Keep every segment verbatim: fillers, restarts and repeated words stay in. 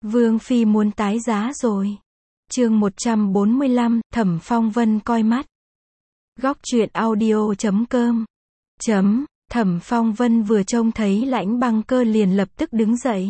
Vương Phi muốn tái giá rồi. Chương một trăm bốn mươi lăm, Thẩm Phong Vân coi mắt. Góc truyện audio chấm com. Chấm, Thẩm Phong Vân vừa trông thấy Lãnh Băng Cơ liền lập tức đứng dậy.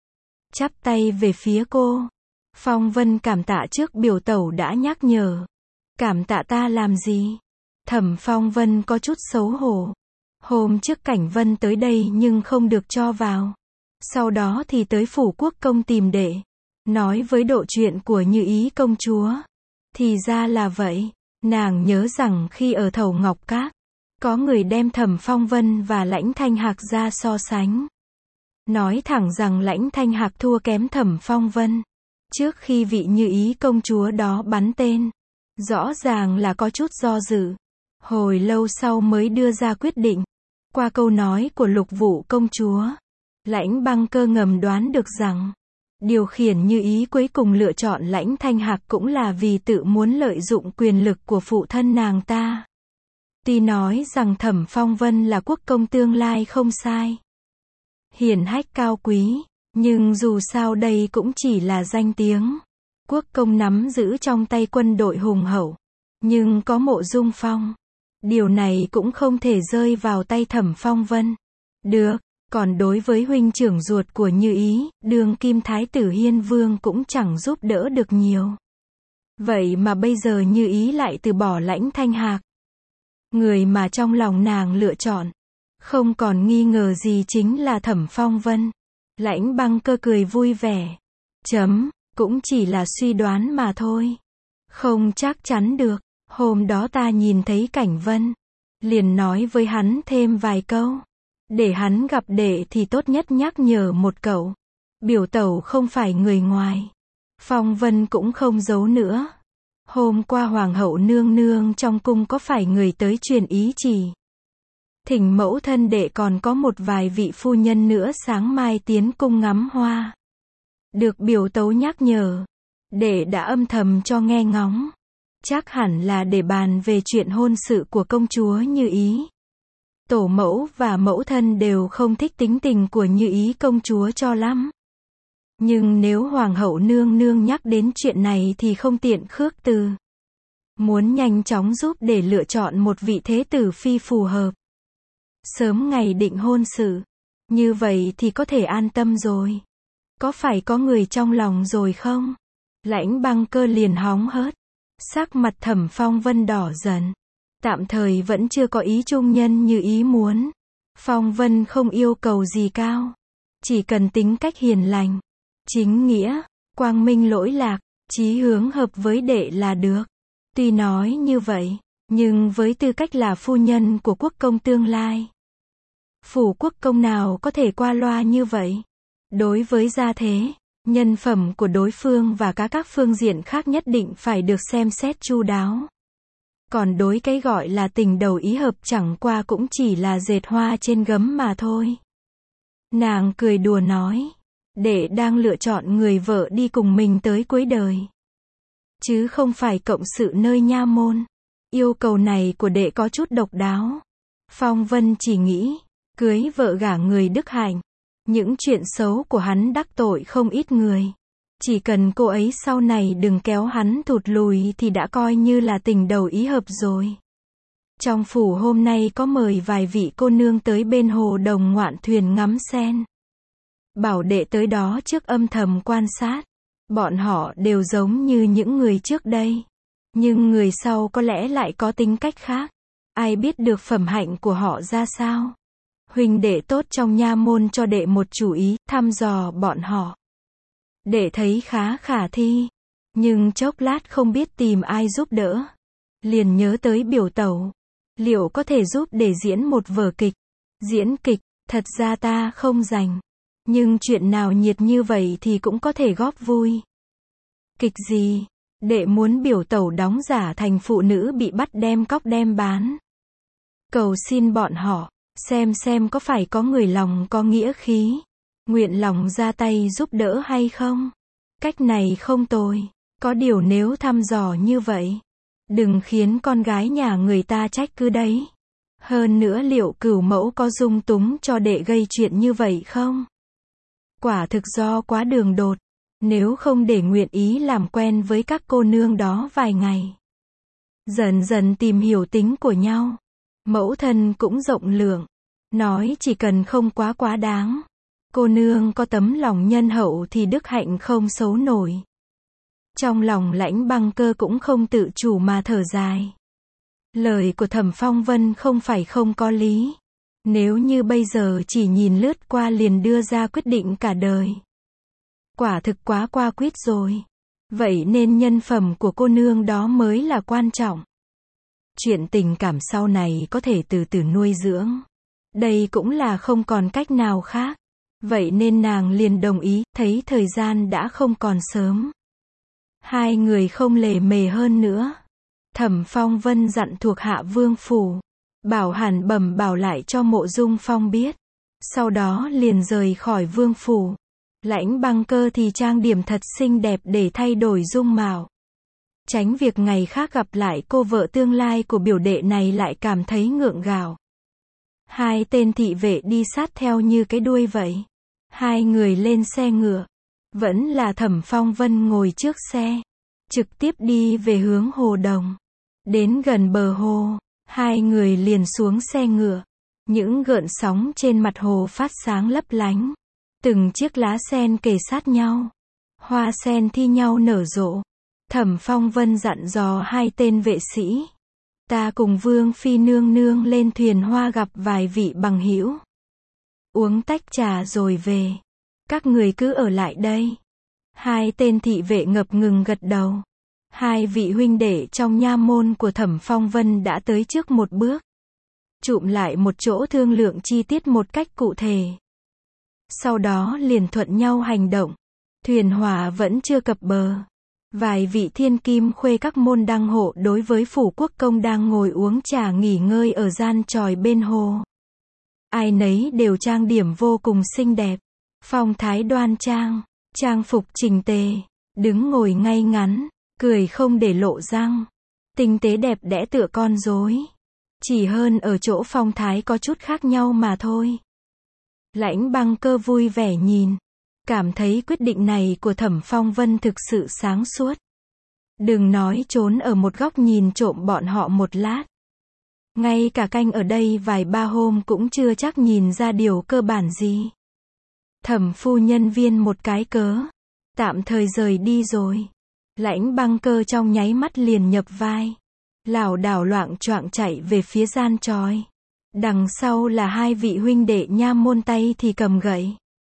Chắp tay về phía cô. Phong Vân cảm tạ trước biểu tẩu đã nhắc nhở. Cảm tạ ta làm gì? Thẩm Phong Vân có chút xấu hổ. Hôm trước Cảnh Vân tới đây nhưng không được cho vào. Sau đó thì tới phủ quốc công tìm đệ. Nói với độ chuyện của Như Ý công chúa. Thì ra là vậy. Nàng nhớ rằng khi ở Thẩu Ngọc Các, có người đem Thẩm Phong Vân và Lãnh Thanh Hạc ra so sánh. Nói thẳng rằng Lãnh Thanh Hạc thua kém Thẩm Phong Vân. Trước khi vị Như Ý công chúa đó bắn tên. Rõ ràng là có chút do dự. Hồi lâu sau mới đưa ra quyết định. Qua câu nói của Lục Vụ công chúa, Lãnh Băng Cơ ngầm đoán được rằng, điều khiển Như Ý cuối cùng lựa chọn Lãnh Thanh Hạc cũng là vì tự muốn lợi dụng quyền lực của phụ thân nàng ta. Tuy nói rằng Thẩm Phong Vân là quốc công tương lai không sai. Hiển hách cao quý, nhưng dù sao đây cũng chỉ là danh tiếng. Quốc công nắm giữ trong tay quân đội hùng hậu, nhưng có Mộ Dung Phong. Điều này cũng không thể rơi vào tay Thẩm Phong Vân. Được, còn đối với huynh trưởng ruột của Như Ý, đương kim thái tử Hiên Vương cũng chẳng giúp đỡ được nhiều. Vậy mà bây giờ Như Ý lại từ bỏ Lãnh Thanh Hạc. Người mà trong lòng nàng lựa chọn, không còn nghi ngờ gì chính là Thẩm Phong Vân. Lãnh Băng Cơ cười vui vẻ. Chấm, cũng chỉ là suy đoán mà thôi. Không chắc chắn được. Hôm đó ta nhìn thấy Cảnh Vân, liền nói với hắn thêm vài câu. Để hắn gặp đệ thì tốt nhất nhắc nhở một cậu. Biểu tẩu không phải người ngoài. Phong Vân cũng không giấu nữa. Hôm qua Hoàng hậu nương nương trong cung có phải người tới truyền ý chỉ. Thỉnh mẫu thân đệ còn có một vài vị phu nhân nữa sáng mai tiến cung ngắm hoa. Được biểu tấu nhắc nhở. Đệ đã âm thầm cho nghe ngóng. Chắc hẳn là để bàn về chuyện hôn sự của công chúa Như Ý. Tổ mẫu và mẫu thân đều không thích tính tình của Như Ý công chúa cho lắm. Nhưng nếu Hoàng hậu nương nương nhắc đến chuyện này thì không tiện khước từ. Muốn nhanh chóng giúp để lựa chọn một vị thế tử phi phù hợp. Sớm ngày định hôn sự. Như vậy thì có thể an tâm rồi. Có phải có người trong lòng rồi không? Lãnh Băng Cơ liền hóng hớt. Sắc mặt Thẩm Phong Vân đỏ dần. Tạm thời vẫn chưa có ý trung nhân như ý muốn. Phong Vân không yêu cầu gì cao. Chỉ cần tính cách hiền lành, chính nghĩa, quang minh lỗi lạc, chí hướng hợp với đệ là được. Tuy nói như vậy, nhưng với tư cách là phu nhân của quốc công tương lai, phủ quốc công nào có thể qua loa như vậy? Đối với gia thế, nhân phẩm của đối phương và cả các phương diện khác nhất định phải được xem xét chu đáo. Còn đối cái gọi là tình đầu ý hợp chẳng qua cũng chỉ là dệt hoa trên gấm mà thôi. Nàng cười đùa nói, đệ đang lựa chọn người vợ đi cùng mình tới cuối đời. Chứ không phải cộng sự nơi nha môn. Yêu cầu này của đệ có chút độc đáo. Phong Vân chỉ nghĩ, cưới vợ gả người đức hạnh. Những chuyện xấu của hắn đắc tội không ít người. Chỉ cần cô ấy sau này đừng kéo hắn thụt lùi thì đã coi như là tình đầu ý hợp rồi. Trong phủ hôm nay có mời vài vị cô nương tới bên hồ đồng ngoạn thuyền ngắm sen. Bảo đệ tới đó trước âm thầm quan sát. Bọn họ đều giống như những người trước đây. Nhưng người sau có lẽ lại có tính cách khác. Ai biết được phẩm hạnh của họ ra sao? Huynh đệ tốt trong nha môn cho đệ một chủ ý, thăm dò bọn họ. Đệ thấy khá khả thi, nhưng chốc lát không biết tìm ai giúp đỡ. Liền nhớ tới biểu tẩu, liệu có thể giúp để diễn một vở kịch? Diễn kịch, thật ra ta không rành, nhưng chuyện nào nhiệt như vậy thì cũng có thể góp vui. Kịch gì? Đệ muốn biểu tẩu đóng giả thành phụ nữ bị bắt đem cóc đem bán. Cầu xin bọn họ, xem xem có phải có người lòng có nghĩa khí, nguyện lòng ra tay giúp đỡ hay không. Cách này không tồi. Có điều nếu thăm dò như vậy, đừng khiến con gái nhà người ta trách cứ đấy. Hơn nữa liệu cửu mẫu có dung túng cho đệ gây chuyện như vậy không? Quả thực do quá đường đột. nếu không để nguyện ý làm quen với các cô nương đó vài ngày. Dần dần tìm hiểu tính của nhau. Mẫu thân cũng rộng lượng, nói chỉ cần không quá quá đáng. Cô nương có tấm lòng nhân hậu thì đức hạnh không xấu nổi. Trong lòng Lãnh Băng Cơ cũng không tự chủ mà thở dài. Lời của Thẩm Phong Vân không phải không có lý. Nếu như bây giờ chỉ nhìn lướt qua liền đưa ra quyết định cả đời, quả thực quá qua quýt rồi. Vậy nên nhân phẩm của cô nương đó mới là quan trọng. Chuyện tình cảm sau này có thể từ từ nuôi dưỡng. Đây cũng là không còn cách nào khác. Vậy nên nàng liền đồng ý, thấy thời gian đã không còn sớm. Hai người không lề mề hơn nữa. Thẩm Phong Vân dặn thuộc hạ Vương phủ, bảo hàn bẩm bảo lại cho Mộ Dung Phong biết. Sau đó liền rời khỏi Vương phủ. Lãnh Băng Cơ thì trang điểm thật xinh đẹp để thay đổi dung mạo. Tránh việc ngày khác gặp lại cô vợ tương lai của biểu đệ này lại cảm thấy ngượng ngạo. Hai tên thị vệ đi sát theo như cái đuôi vậy. Hai người lên xe ngựa. Vẫn là Thẩm Phong Vân ngồi trước xe. Trực tiếp đi về hướng hồ Đồng. Đến gần bờ hồ, hai người liền xuống xe ngựa. Những gợn sóng trên mặt hồ phát sáng lấp lánh. Từng chiếc lá sen kề sát nhau. Hoa sen thi nhau nở rộ. Thẩm Phong Vân dặn dò hai tên vệ sĩ. Ta cùng Vương Phi nương nương lên thuyền hoa gặp vài vị bằng hữu. Uống tách trà rồi về. Các người cứ ở lại đây. Hai tên thị vệ ngập ngừng gật đầu. Hai vị huynh đệ trong nha môn của Thẩm Phong Vân đã tới trước một bước. Chụm lại một chỗ thương lượng chi tiết một cách cụ thể. Sau đó liền thuận nhau hành động. Thuyền hỏa vẫn chưa cập bờ. Vài vị thiên kim khuê các môn đăng hộ đối với phủ quốc công đang ngồi uống trà nghỉ ngơi ở gian tròi bên hồ. Ai nấy đều trang điểm vô cùng xinh đẹp. Phong thái đoan trang, trang phục chỉnh tề, đứng ngồi ngay ngắn, cười không để lộ răng. Tinh tế đẹp đẽ tựa con rối. Chỉ hơn ở chỗ phong thái có chút khác nhau mà thôi. Lãnh Băng Cơ vui vẻ nhìn. Cảm thấy quyết định này của Thẩm Phong Vân thực sự sáng suốt. Đừng nói trốn ở một góc nhìn trộm bọn họ một lát. Ngay cả canh ở đây vài ba hôm cũng chưa chắc nhìn ra điều cơ bản gì. Thẩm phu nhân viên một cái cớ. Tạm thời rời đi rồi. Lãnh Băng Cơ trong nháy mắt liền nhập vai. Lảo đảo loạng choạng chạy về phía gian tròi. Đằng sau là hai vị huynh đệ nha môn tay thì cầm gậy.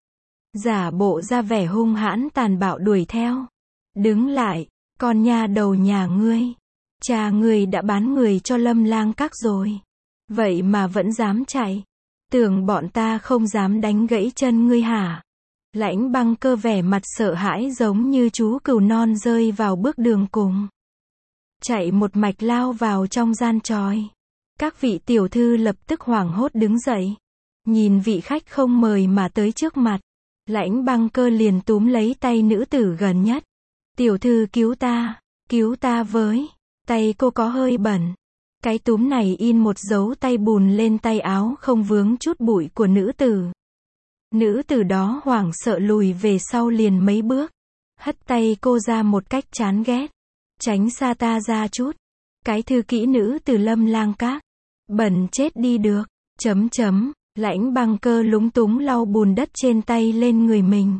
Giả bộ ra vẻ hung hãn tàn bạo đuổi theo. Đứng lại, con nha đầu nhà ngươi. Cha ngươi đã bán người cho Lâm Lang Các rồi. Vậy mà vẫn dám chạy. Tưởng bọn ta không dám đánh gãy chân ngươi hả? Lãnh Băng Cơ vẻ mặt sợ hãi giống như chú cừu non rơi vào bước đường cùng. Chạy một mạch lao vào trong gian tròi. Các vị tiểu thư lập tức hoảng hốt đứng dậy. Nhìn vị khách không mời mà tới trước mặt. Lãnh Băng Cơ liền túm lấy tay nữ tử gần nhất. Tiểu thư cứu ta, cứu ta với. Tay cô có hơi bẩn. Cái túm này in một dấu tay bùn lên tay áo không vướng chút bụi của nữ tử. Nữ tử đó hoảng sợ lùi về sau liền mấy bước. Hất tay cô ra một cách chán ghét. Tránh xa ta ra chút. Cái thư kỹ nữ từ Lâm Lang Các. Bẩn chết đi được. Chấm chấm. Lãnh Băng Cơ lúng túng lau bùn đất trên tay lên người mình.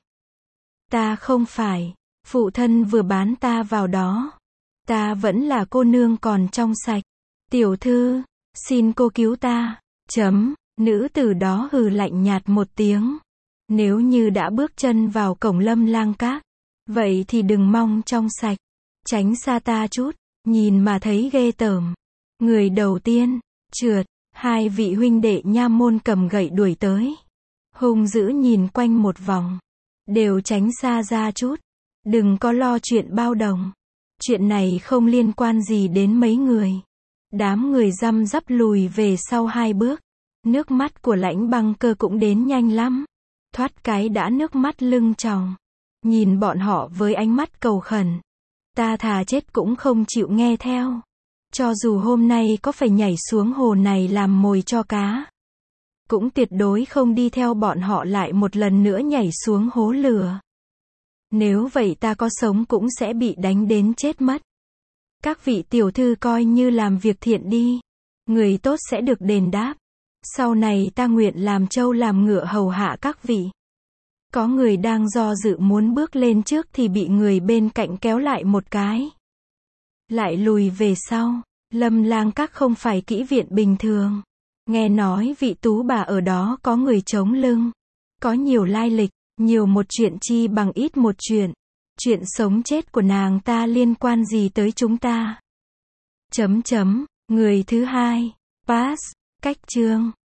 Ta không phải. Phụ thân vừa bán ta vào đó. Ta vẫn là cô nương còn trong sạch. Tiểu thư, xin cô cứu ta. Chấm. Nữ tử đó hừ lạnh nhạt một tiếng. Nếu như đã bước chân vào cổng Lâm Lang Các, vậy thì đừng mong trong sạch. Tránh xa ta chút. Nhìn mà thấy ghê tởm. Người đầu tiên, trượt. Hai vị huynh đệ nha môn cầm gậy đuổi tới. Hung dữ nhìn quanh một vòng. Đều tránh xa ra chút. Đừng có lo chuyện bao đồng. Chuyện này không liên quan gì đến mấy người. Đám người răm rắp lùi về sau hai bước. Nước mắt của Lãnh Băng Cơ cũng đến nhanh lắm. Thoát cái đã nước mắt lưng tròng. Nhìn bọn họ với ánh mắt cầu khẩn. Ta thà chết cũng không chịu nghe theo. Cho dù hôm nay có phải nhảy xuống hồ này làm mồi cho cá, cũng tuyệt đối không đi theo bọn họ lại một lần nữa nhảy xuống hố lửa. Nếu vậy ta có sống cũng sẽ bị đánh đến chết mất. Các vị tiểu thư coi như làm việc thiện đi. Người tốt sẽ được đền đáp. Sau này ta nguyện làm trâu làm ngựa hầu hạ các vị. Có người đang do dự muốn bước lên trước thì bị người bên cạnh kéo lại một cái. Lại lùi về sau. Lâm Lang Các không phải kỹ viện bình thường. Nghe nói vị tú bà ở đó có người chống lưng. Có nhiều lai lịch, nhiều một chuyện chi bằng ít một chuyện. Chuyện sống chết của nàng ta liên quan gì tới chúng ta? Chấm chấm, người thứ hai. Pass. Cách chương.